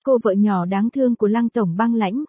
Cô vợ nhỏ đáng thương của Lăng tổng băng lãnh.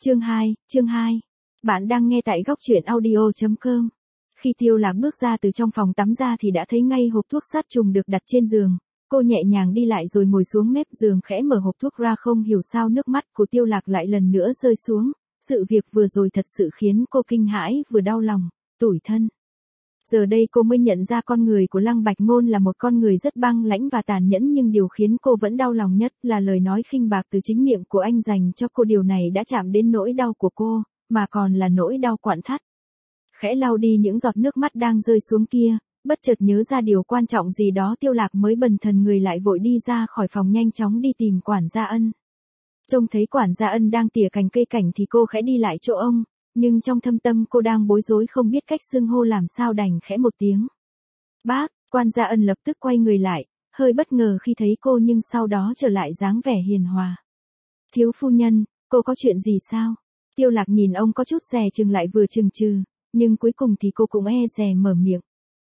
Chương 2. Bạn đang nghe tại góc truyện audio.com. Khi Tiêu Lạc bước ra từ trong phòng tắm ra thì đã thấy ngay hộp thuốc sát trùng được đặt trên giường. Cô nhẹ nhàng đi lại rồi ngồi xuống mép giường khẽ mở hộp thuốc ra, không hiểu sao nước mắt của Tiêu Lạc lại lần nữa rơi xuống. Sự việc vừa rồi thật sự khiến cô kinh hãi vừa đau lòng, tủi thân. Giờ đây cô mới nhận ra con người của Lăng Bạch Ngôn là một con người rất băng lãnh và tàn nhẫn, nhưng điều khiến cô vẫn đau lòng nhất là lời nói khinh bạc từ chính miệng của anh dành cho cô. Điều này đã chạm đến nỗi đau của cô, mà còn là nỗi đau quặn thắt. Khẽ lau đi những giọt nước mắt đang rơi xuống kia, bất chợt nhớ ra điều quan trọng gì đó, Tiêu Lạc mới bần thần người lại vội đi ra khỏi phòng, nhanh chóng đi tìm quản gia Ân. Trông thấy quản gia Ân đang tỉa cành cây cảnh thì cô khẽ đi lại chỗ ông. Nhưng trong thâm tâm cô đang bối rối không biết cách xưng hô làm sao, đành khẽ một tiếng. Bác. Quản gia Ân lập tức quay người lại, hơi bất ngờ khi thấy cô nhưng sau đó trở lại dáng vẻ hiền hòa. Thiếu phu nhân, cô có chuyện gì sao? Tiêu Lạc nhìn ông có chút dè chừng lại vừa chừng chừ, nhưng cuối cùng thì cô cũng e dè mở miệng.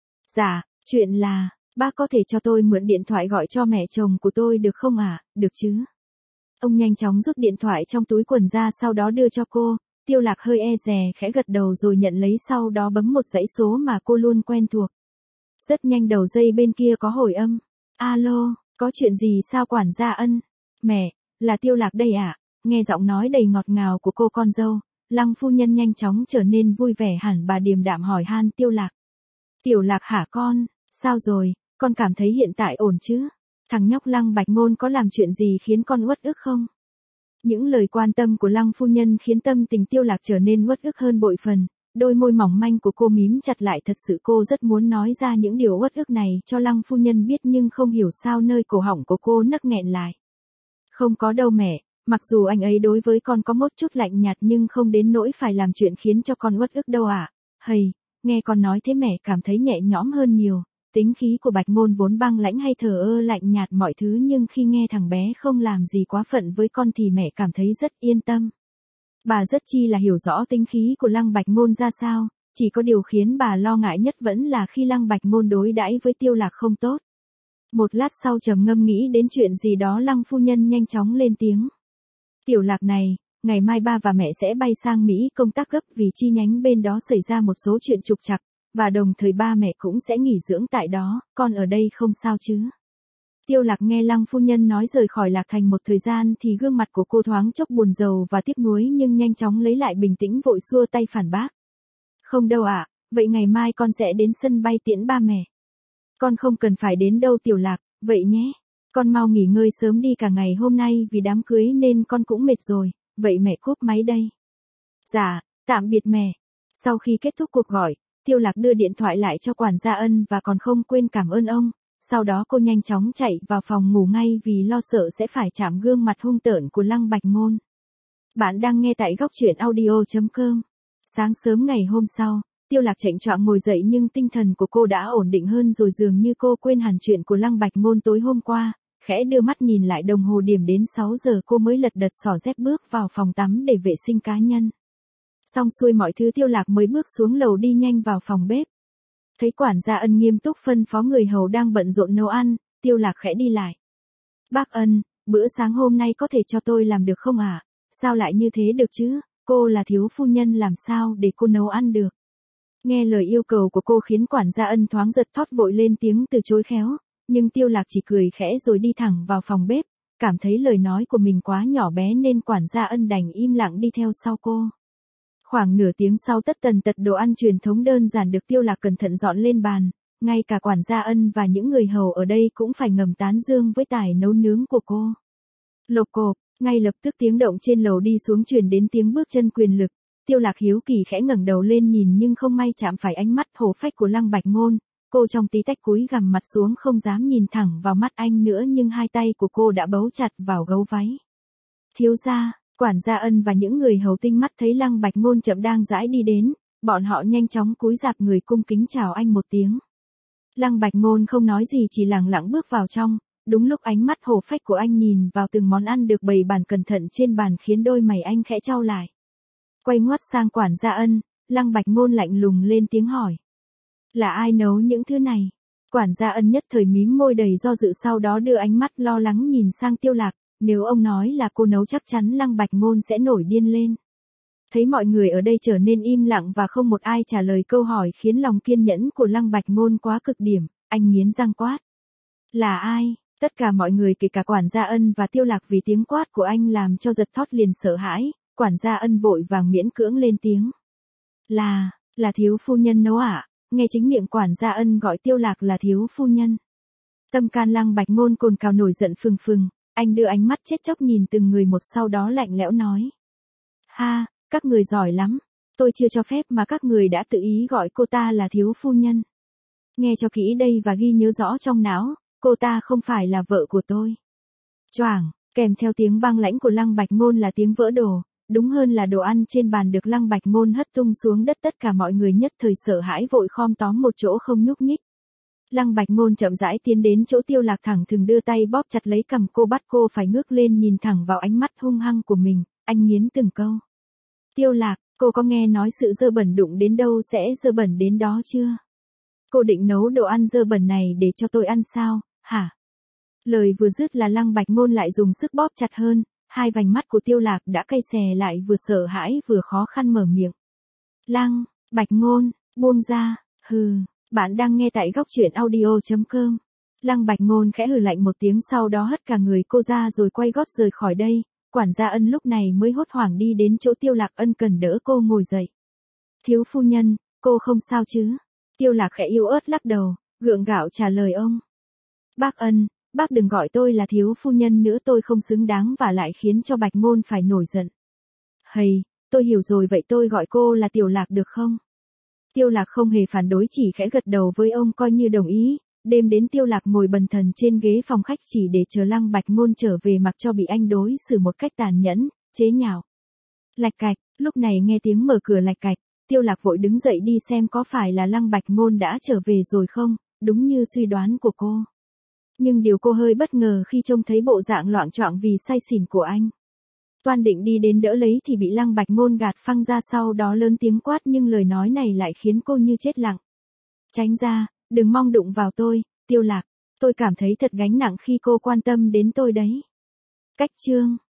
Dạ, chuyện là, bác có thể cho tôi mượn điện thoại gọi cho mẹ chồng của tôi được không ạ? Được chứ? Ông nhanh chóng rút điện thoại trong túi quần ra, sau đó đưa cho cô. Tiêu Lạc hơi e dè khẽ gật đầu rồi nhận lấy, sau đó bấm một dãy số mà cô luôn quen thuộc. Rất nhanh đầu dây bên kia có hồi âm. Alo, có chuyện gì sao quản gia Ân? Mẹ, là Tiêu Lạc đây ạ. Nghe giọng nói đầy ngọt ngào của cô con dâu, Lăng phu nhân nhanh chóng trở nên vui vẻ hẳn, bà điềm đạm hỏi han Tiêu Lạc. Tiểu Lạc hả con, sao rồi, con cảm thấy hiện tại ổn chứ? Thằng nhóc Lăng Bạch Ngôn có làm chuyện gì khiến con uất ức không? Những lời quan tâm của Lăng phu nhân khiến tâm tình Tiêu Lạc trở nên uất ức hơn bội phần, đôi môi mỏng manh của cô mím chặt lại, thật sự cô rất muốn nói ra những điều uất ức này cho Lăng phu nhân biết, nhưng không hiểu sao nơi cổ họng của cô nấc nghẹn lại. Không có đâu mẹ, mặc dù anh ấy đối với con có một chút lạnh nhạt nhưng không đến nỗi phải làm chuyện khiến cho con uất ức đâu ạ. Hầy, nghe con nói thế mẹ cảm thấy nhẹ nhõm hơn nhiều. Tính khí của Bạch Ngôn vốn băng lãnh hay thờ ơ lạnh nhạt mọi thứ, nhưng khi nghe thằng bé không làm gì quá phận với con thì mẹ cảm thấy rất yên tâm. Bà rất chi là hiểu rõ tính khí của Lăng Bạch Ngôn ra sao, chỉ có điều khiến bà lo ngại nhất vẫn là khi Lăng Bạch Ngôn đối đãi với Tiêu Lạc không tốt. Một lát sau trầm ngâm nghĩ đến chuyện gì đó, Lăng phu nhân nhanh chóng lên tiếng. Tiểu Lạc này, ngày mai ba và mẹ sẽ bay sang Mỹ công tác gấp vì chi nhánh bên đó xảy ra một số chuyện trục trặc. Và đồng thời ba mẹ cũng sẽ nghỉ dưỡng tại đó, con ở đây không sao chứ? Tiêu Lạc nghe Lăng phu nhân nói rời khỏi Lạc Thành một thời gian thì gương mặt của cô thoáng chốc buồn rầu và tiếc nuối, nhưng nhanh chóng lấy lại bình tĩnh vội xua tay phản bác. Không đâu ạ, vậy ngày mai con sẽ đến sân bay tiễn ba mẹ. Con không cần phải đến đâu Tiểu Lạc, vậy nhé. Con mau nghỉ ngơi sớm đi, cả ngày hôm nay vì đám cưới nên con cũng mệt rồi, vậy mẹ cúp máy đây. Dạ, tạm biệt mẹ. Sau khi kết thúc cuộc gọi, Tiêu Lạc đưa điện thoại lại cho quản gia Ân và còn không quên cảm ơn ông. Sau đó cô nhanh chóng chạy vào phòng ngủ ngay vì lo sợ sẽ phải chạm gương mặt hung tợn của Lăng Bạch Ngôn. Bạn đang nghe tại góc truyện audio.com. Sáng sớm ngày hôm sau, Tiêu Lạc chạnh choạng ngồi dậy nhưng tinh thần của cô đã ổn định hơn rồi, dường như cô quên hẳn chuyện của Lăng Bạch Ngôn tối hôm qua. Khẽ đưa mắt nhìn lại đồng hồ, điểm đến 6 giờ cô mới lật đật xỏ dép bước vào phòng tắm để vệ sinh cá nhân. Xong xuôi mọi thứ, Tiêu Lạc mới bước xuống lầu đi nhanh vào phòng bếp. Thấy quản gia Ân nghiêm túc phân phó người hầu đang bận rộn nấu ăn, Tiêu Lạc khẽ đi lại. Bác Ân, bữa sáng hôm nay có thể cho tôi làm được không ạ? Sao lại như thế được chứ, cô là thiếu phu nhân làm sao để cô nấu ăn được? Nghe lời yêu cầu của cô khiến quản gia Ân thoáng giật thót, vội lên tiếng từ chối khéo, nhưng Tiêu Lạc chỉ cười khẽ rồi đi thẳng vào phòng bếp, cảm thấy lời nói của mình quá nhỏ bé nên quản gia Ân đành im lặng đi theo sau cô. Khoảng nửa tiếng sau, tất tần tật đồ ăn truyền thống đơn giản được Tiêu Lạc cẩn thận dọn lên bàn, ngay cả quản gia Ân và những người hầu ở đây cũng phải ngầm tán dương với tài nấu nướng của cô. Lộp cộp, ngay lập tức tiếng động trên lầu đi xuống truyền đến tiếng bước chân quyền lực. Tiêu Lạc hiếu kỳ khẽ ngẩng đầu lên nhìn nhưng không may chạm phải ánh mắt hổ phách của Lăng Bạch Ngôn. Cô trong tí tách cúi gằm mặt xuống không dám nhìn thẳng vào mắt anh nữa, nhưng hai tay của cô đã bấu chặt vào gấu váy. Thiếu gia. Quản gia Ân và những người hầu tinh mắt thấy Lăng Bạch Ngôn chậm đang rãi đi đến, bọn họ nhanh chóng cúi rạp người cung kính chào anh một tiếng. Lăng Bạch Ngôn không nói gì, chỉ lẳng lặng bước vào trong. Đúng lúc ánh mắt hổ phách của anh nhìn vào từng món ăn được bày bàn cẩn thận trên bàn khiến đôi mày anh khẽ chau lại. Quay ngoắt sang quản gia Ân, Lăng Bạch Ngôn lạnh lùng lên tiếng hỏi. Là ai nấu những thứ này? Quản gia Ân nhất thời mím môi đầy do dự, sau đó đưa ánh mắt lo lắng nhìn sang Tiêu Lạc. nếu ông nói là cô nấu chắc chắn Lăng Bạch Ngôn sẽ nổi điên lên. Thấy mọi người ở đây trở nên im lặng và không một ai trả lời câu hỏi khiến lòng kiên nhẫn của Lăng Bạch Ngôn quá cực điểm, anh nghiến răng quát. Là ai? Tất cả mọi người kể cả quản gia Ân và Tiêu Lạc vì tiếng quát của anh làm cho giật thót liền sợ hãi, quản gia Ân vội vàng miễn cưỡng lên tiếng. Là thiếu phu nhân nấu ạ, nghe chính miệng quản gia Ân gọi Tiêu Lạc là thiếu phu nhân. Tâm can Lăng Bạch Ngôn cồn cào nổi giận phừng phừng, anh đưa ánh mắt chết chóc nhìn từng người một sau đó lạnh lẽo nói. Ha, các người giỏi lắm, tôi chưa cho phép mà các người đã tự ý gọi cô ta là thiếu phu nhân. Nghe cho kỹ đây và ghi nhớ rõ trong não, cô ta không phải là vợ của tôi. Choảng, kèm theo tiếng băng lãnh của Lăng Bạch Ngôn là tiếng vỡ đồ, đúng hơn là đồ ăn trên bàn được Lăng Bạch Ngôn hất tung xuống đất, tất cả mọi người nhất thời sợ hãi vội khom tóm một chỗ không nhúc nhích. Lăng Bạch Ngôn chậm rãi tiến đến chỗ Tiêu Lạc thẳng thừng đưa tay bóp chặt lấy cằm cô, bắt cô phải ngước lên nhìn thẳng vào ánh mắt hung hăng của mình, anh nghiến từng câu. Tiêu Lạc, cô có nghe nói sự dơ bẩn đụng đến đâu sẽ dơ bẩn đến đó chưa? Cô định nấu đồ ăn dơ bẩn này để cho tôi ăn sao, hả? Lời vừa dứt là Lăng Bạch Ngôn lại dùng sức bóp chặt hơn, hai vành mắt của Tiêu Lạc đã cay xè lại, vừa sợ hãi vừa khó khăn mở miệng. Lăng Bạch Ngôn, buông ra, hừ, bạn đang nghe tại góc truyện audio.com. Lăng Bạch Ngôn khẽ hừ lạnh một tiếng, sau đó hất cả người cô ra rồi quay gót rời khỏi đây. Quản gia Ân lúc này mới hốt hoảng đi đến chỗ Tiêu Lạc. Ân cần đỡ cô ngồi dậy. Thiếu phu nhân, cô không sao chứ? Tiêu Lạc khẽ yếu ớt lắc đầu, gượng gạo trả lời ông. Bác Ân, bác đừng gọi tôi là thiếu phu nhân nữa, tôi không xứng đáng và lại khiến cho Bạch Ngôn phải nổi giận. Hầy, tôi hiểu rồi, vậy tôi gọi cô là Tiểu Lạc được không? Tiêu Lạc không hề phản đối, chỉ khẽ gật đầu với ông coi như đồng ý. Đêm đến Tiêu Lạc ngồi bần thần trên ghế phòng khách chỉ để chờ Lăng Bạch Ngôn trở về, mặc cho bị anh đối xử một cách tàn nhẫn, chế nhạo. Lạch cạch, lúc này nghe tiếng mở cửa lạch cạch, Tiêu Lạc vội đứng dậy đi xem có phải là Lăng Bạch Ngôn đã trở về rồi không, đúng như suy đoán của cô. Nhưng điều cô hơi bất ngờ khi trông thấy bộ dạng loạng choạng vì say xỉn của anh. Toan định đi đến đỡ lấy thì bị Lăng Bạch Ngôn gạt phăng ra, sau đó lớn tiếng quát, nhưng lời nói này lại khiến cô như chết lặng. Tránh ra, đừng mong đụng vào tôi, Tiêu Lạc, tôi cảm thấy thật gánh nặng khi cô quan tâm đến tôi đấy. Cách chương